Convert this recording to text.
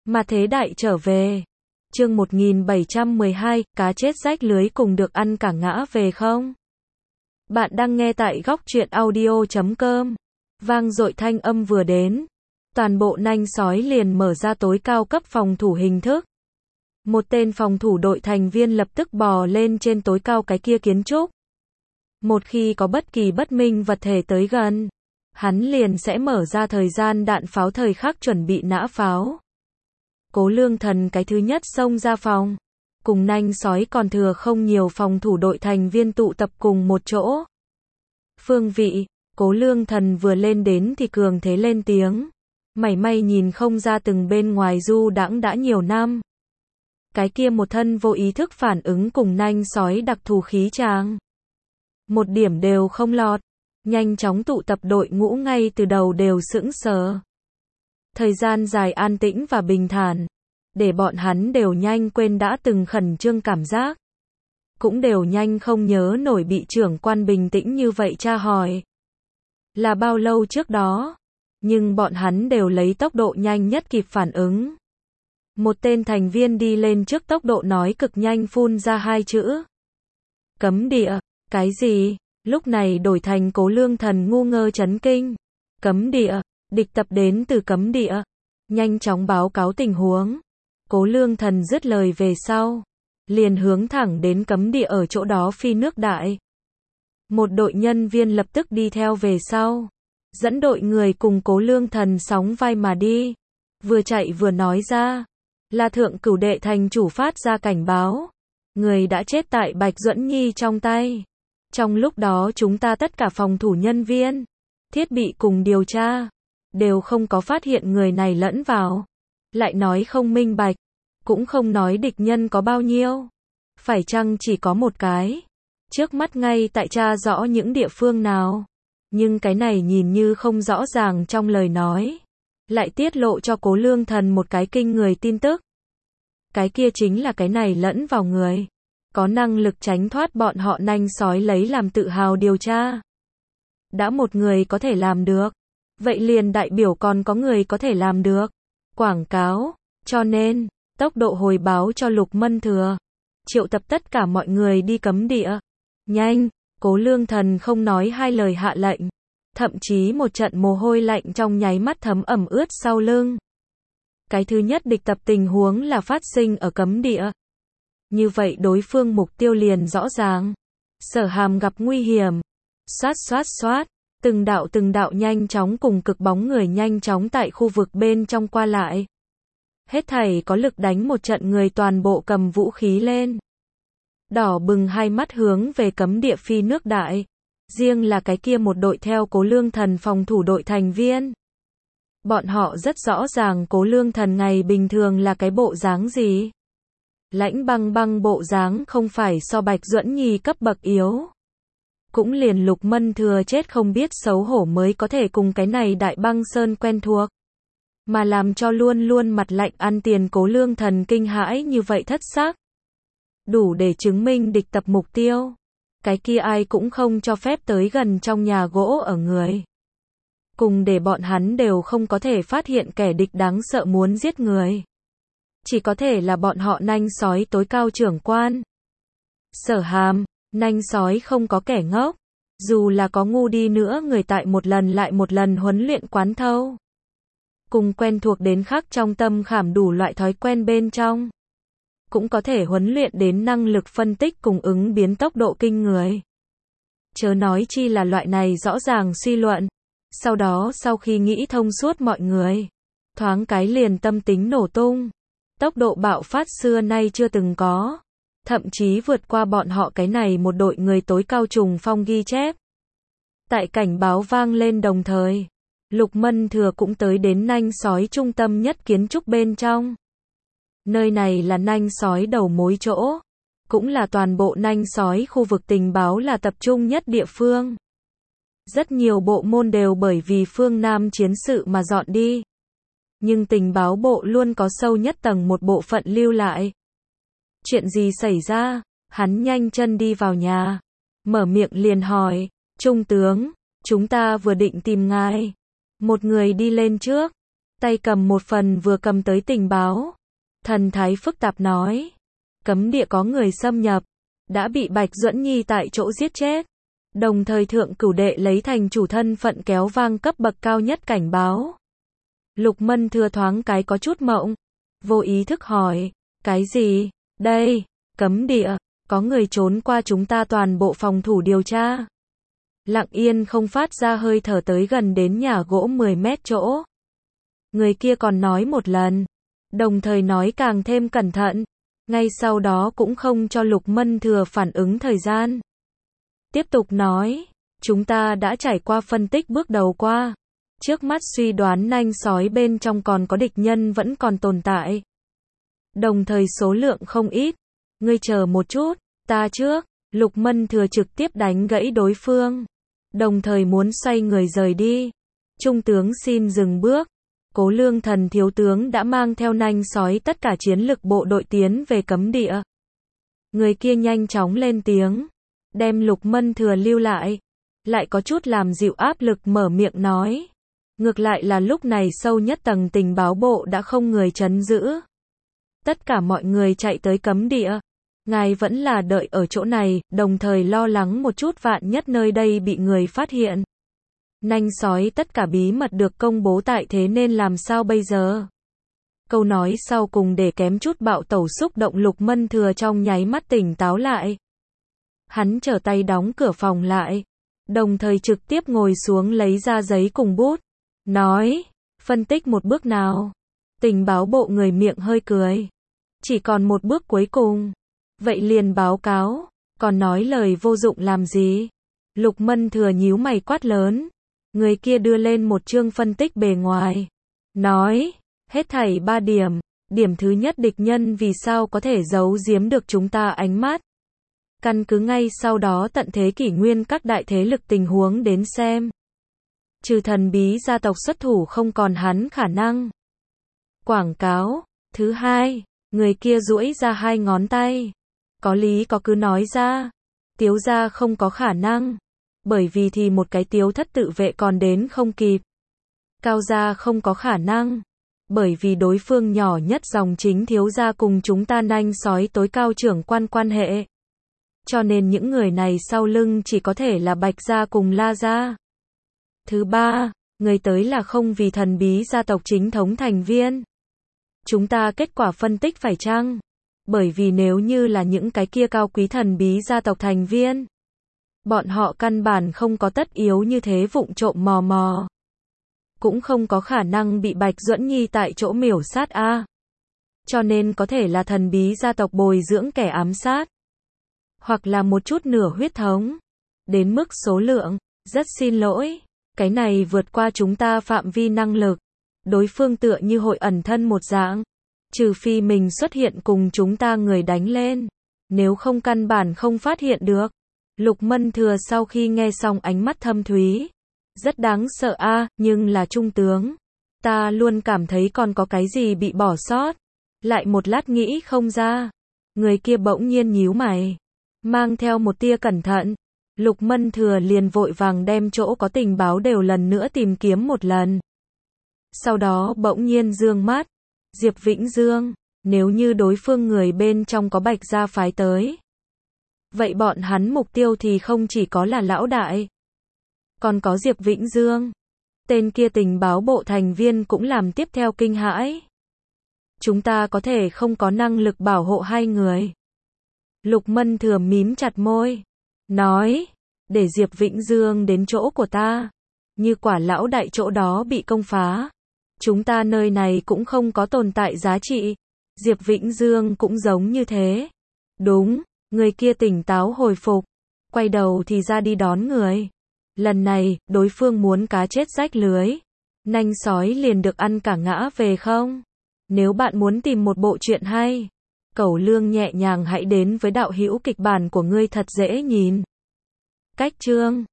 Mà thế đại trở về. Chương 1712, cá chết rách lưới cùng được ăn cả ngã về không? Bạn đang nghe tại góc truyện audio.com. Vang dội thanh âm vừa đến. Toàn bộ nanh sói liền mở ra tối cao cấp phòng thủ hình thức. Một tên phòng thủ đội thành viên lập tức bò lên trên tối cao cái kia kiến trúc. Một khi có bất kỳ bất minh vật thể tới gần, hắn liền sẽ mở ra thời gian đạn pháo thời khắc chuẩn bị nã pháo. Cố Lương Thần cái thứ nhất xông ra phòng. Cùng nanh sói còn thừa không nhiều phòng thủ đội thành viên tụ tập cùng một chỗ. Phương vị, Cố Lương Thần vừa lên đến thì cường thế lên tiếng. Mảy may nhìn không ra từng bên ngoài du đãng đã nhiều năm. Cái kia một thân vô ý thức phản ứng cùng nanh sói đặc thù khí tràng. Một điểm đều không lọt. Nhanh chóng tụ tập đội ngũ ngay từ đầu đều sững sờ. Thời gian dài an tĩnh và bình thản, để bọn hắn đều nhanh quên đã từng khẩn trương cảm giác. Cũng đều nhanh không nhớ nổi bị trưởng quan bình tĩnh như vậy tra hỏi. Là bao lâu trước đó, nhưng bọn hắn đều lấy tốc độ nhanh nhất kịp phản ứng. Một tên thành viên đi lên trước tốc độ nói cực nhanh phun ra hai chữ. Cấm địa, cái gì? Lúc này đổi thành Cố Lương Thần ngu ngơ chấn kinh. Cấm địa, địch tập đến từ cấm địa. Nhanh chóng báo cáo tình huống. Cố Lương Thần dứt lời về sau, liền hướng thẳng đến cấm địa ở chỗ đó phi nước đại. Một đội nhân viên lập tức đi theo về sau, dẫn đội người cùng Cố Lương Thần sóng vai mà đi. Vừa chạy vừa nói ra, là thượng cửu đệ thành chủ phát ra cảnh báo. Người đã chết tại Bạch Duẫn Nhi trong tay. Trong lúc đó chúng ta tất cả phòng thủ nhân viên, thiết bị cùng điều tra, đều không có phát hiện người này lẫn vào. Lại nói không minh bạch, cũng không nói địch nhân có bao nhiêu. Phải chăng chỉ có một cái? Trước mắt ngay tại tra rõ những địa phương nào. Nhưng cái này nhìn như không rõ ràng trong lời nói. Lại tiết lộ cho Cố Lương Thần một cái kinh người tin tức. Cái kia chính là cái này lẫn vào người. Có năng lực tránh thoát bọn họ nanh sói lấy làm tự hào điều tra. Đã một người có thể làm được, vậy liền đại biểu còn có người có thể làm được. Quảng cáo, cho nên, tốc độ hồi báo cho Lục Mân Thừa. Triệu tập tất cả mọi người đi cấm địa. Nhanh, Cố Lương Thần không nói hai lời hạ lệnh. Thậm chí một trận mồ hôi lạnh trong nháy mắt thấm ẩm ướt sau lưng. Cái thứ nhất địch tập tình huống là phát sinh ở cấm địa. Như vậy đối phương mục tiêu liền rõ ràng. Sở Hàm gặp nguy hiểm. Xoát, từng đạo nhanh chóng cùng cực bóng người nhanh chóng tại khu vực bên trong qua lại. Hết thảy có lực đánh một trận người toàn bộ cầm vũ khí lên. Đỏ bừng hai mắt hướng về cấm địa phi nước đại. Riêng là cái kia một đội theo Cố Lương Thần phòng thủ đội thành viên. Bọn họ rất rõ ràng Cố Lương Thần ngày bình thường là cái bộ dáng gì. Lãnh băng bộ dáng không phải so Bạch Duẫn Nhi cấp bậc yếu. Cũng liền Lục Mân Thừa chết không biết xấu hổ mới có thể cùng cái này Đại Băng Sơn quen thuộc. Mà làm cho luôn luôn mặt lạnh ăn tiền Cố Lương Thần kinh hãi như vậy thất xác. Đủ để chứng minh địch tập mục tiêu. Cái kia ai cũng không cho phép tới gần trong nhà gỗ ở người. Cùng để bọn hắn đều không có thể phát hiện kẻ địch đáng sợ muốn giết người. Chỉ có thể là bọn họ nanh sói tối cao trưởng quan. Sở Hàm, nanh sói không có kẻ ngốc. Dù là có ngu đi nữa người tại một lần lại một lần huấn luyện quán thâu. Cùng quen thuộc đến khắc trong tâm khảm đủ loại thói quen bên trong. Cũng có thể huấn luyện đến năng lực phân tích cùng ứng biến tốc độ kinh người. Chớ nói chi là loại này rõ ràng suy luận. Sau đó sau khi nghĩ thông suốt mọi người, thoáng cái liền tâm tính nổ tung. Tốc độ bạo phát xưa nay chưa từng có. Thậm chí vượt qua bọn họ cái này một đội người tối cao trùng phong ghi chép. Tại cảnh báo vang lên đồng thời, Lục Mân Thừa cũng tới đến nanh sói trung tâm nhất kiến trúc bên trong. Nơi này là nanh sói đầu mối chỗ. Cũng là toàn bộ nanh sói khu vực tình báo là tập trung nhất địa phương. Rất nhiều bộ môn đều bởi vì phương Nam chiến sự mà dọn đi. Nhưng tình báo bộ luôn có sâu nhất tầng một bộ phận lưu lại. Chuyện gì xảy ra? Hắn nhanh chân đi vào nhà. Mở miệng liền hỏi. Trung tướng, chúng ta vừa định tìm ngài. Một người đi lên trước. tay cầm một phần vừa cầm tới tình báo. Thần thái phức tạp nói. Cấm địa có người xâm nhập. Đã bị Bạch Duẫn Nhi tại chỗ giết chết. Đồng thời thượng cửu đệ lấy thành chủ thân phận kéo vang cấp bậc cao nhất cảnh báo. Lục Mân Thừa thoáng cái có chút mộng. Vô ý thức hỏi. Cái gì? Đây, cấm địa, có người trốn qua chúng ta toàn bộ phòng thủ điều tra. Lặng yên không phát ra hơi thở tới gần đến nhà gỗ 10 mét chỗ. Người kia còn nói một lần. Đồng thời nói càng thêm cẩn thận. Ngay sau đó cũng không cho Lục Mân Thừa phản ứng thời gian. Tiếp tục nói. Chúng ta đã trải qua phân tích bước đầu qua. Trước mắt suy đoán nanh sói bên trong còn có địch nhân vẫn còn tồn tại. Đồng thời số lượng không ít. Ngươi chờ một chút, ta trước. Lục Mân Thừa trực tiếp đánh gãy đối phương. Đồng thời muốn xoay người rời đi. Trung tướng xin dừng bước. Cố Lương Thần thiếu tướng đã mang theo nanh sói tất cả chiến lực bộ đội tiến về cấm địa. Người kia nhanh chóng lên tiếng. Đem Lục Mân Thừa lưu lại. Lại có chút làm dịu áp lực mở miệng nói. Ngược lại là lúc này sâu nhất tầng tình báo bộ đã không người trấn giữ. Tất cả mọi người chạy tới cấm địa. Ngài vẫn là đợi ở chỗ này, đồng thời lo lắng một chút vạn nhất nơi đây bị người phát hiện. Nanh sói tất cả bí mật được công bố tại thế nên làm sao bây giờ? Câu nói sau cùng để kém chút bạo tẩu xúc động Lục Mân Thừa trong nháy mắt tỉnh táo lại. Hắn trở tay đóng cửa phòng lại. Đồng thời trực tiếp ngồi xuống lấy ra giấy cùng bút. Nói, phân tích một bước nào. Tình báo bộ người miệng hơi cười. Chỉ còn một bước cuối cùng. Vậy liền báo cáo. Còn nói lời vô dụng làm gì? Lục Mân Thừa nhíu mày quát lớn. Người kia đưa lên một chương phân tích bề ngoài. Nói, hết thảy 3 điểm. Điểm thứ nhất, địch nhân vì sao có thể giấu giếm được chúng ta ánh mắt. Căn cứ ngay sau đó tận thế kỷ nguyên các đại thế lực tình huống đến xem. Trừ thần bí gia tộc xuất thủ không còn hắn khả năng. Quảng cáo. Thứ hai, người kia duỗi ra 2 ngón tay. Có lý có cứ nói ra. Tiếu gia không có khả năng. Bởi vì thì một cái Tiếu thất tự vệ còn đến không kịp. Cao gia không có khả năng. Bởi vì đối phương nhỏ nhất dòng chính Thiếu gia cùng chúng ta nanh sói tối cao trưởng quan hệ. Cho nên những người này sau lưng chỉ có thể là Bạch gia cùng La gia. Thứ ba, người tới là không vì thần bí gia tộc chính thống thành viên. Chúng ta kết quả phân tích phải chăng? Bởi vì nếu như là những cái kia cao quý thần bí gia tộc thành viên, bọn họ căn bản không có tất yếu như thế vụng trộm mò mò. Cũng không có khả năng bị Bạch Duẫn Nhi tại chỗ miểu sát a. Cho nên có thể là thần bí gia tộc bồi dưỡng kẻ ám sát. Hoặc là một chút nửa huyết thống. Đến mức số lượng, rất xin lỗi. Cái này vượt qua chúng ta phạm vi năng lực. Đối phương tựa như hội ẩn thân một dạng. Trừ phi mình xuất hiện cùng chúng ta người đánh lên. Nếu không căn bản không phát hiện được. Lục Mân Thừa sau khi nghe xong ánh mắt thâm thúy. Rất đáng sợ a, nhưng là trung tướng. Ta luôn cảm thấy còn có cái gì bị bỏ sót. Lại một lát nghĩ không ra. Người kia bỗng nhiên nhíu mày. Mang theo một tia cẩn thận. Lục Mân Thừa liền vội vàng đem chỗ có tình báo đều lần nữa tìm kiếm một lần. Sau đó bỗng nhiên dương mắt. Diệp Vĩnh Dương, nếu như đối phương người bên trong có Bạch gia phái tới. Vậy bọn hắn mục tiêu thì không chỉ có là lão đại. Còn có Diệp Vĩnh Dương. Tên kia tình báo bộ thành viên cũng làm tiếp theo kinh hãi. Chúng ta có thể không có năng lực bảo hộ 2 người. Lục Mân Thừa mím chặt môi. Nói, để Diệp Vĩnh Dương đến chỗ của ta. Như quả lão đại chỗ đó bị công phá. Chúng ta nơi này cũng không có tồn tại giá trị. Diệp Vĩnh Dương cũng giống như thế. Đúng, người kia tỉnh táo hồi phục. Quay đầu thì ra đi đón người. Lần này, đối phương muốn cá chết rách lưới. Nanh sói liền được ăn cả ngã về không? Nếu bạn muốn tìm một bộ truyện hay, Cẩu Lương nhẹ nhàng hãy đến với đạo hữu kịch bản của ngươi thật dễ nhìn. Cách chương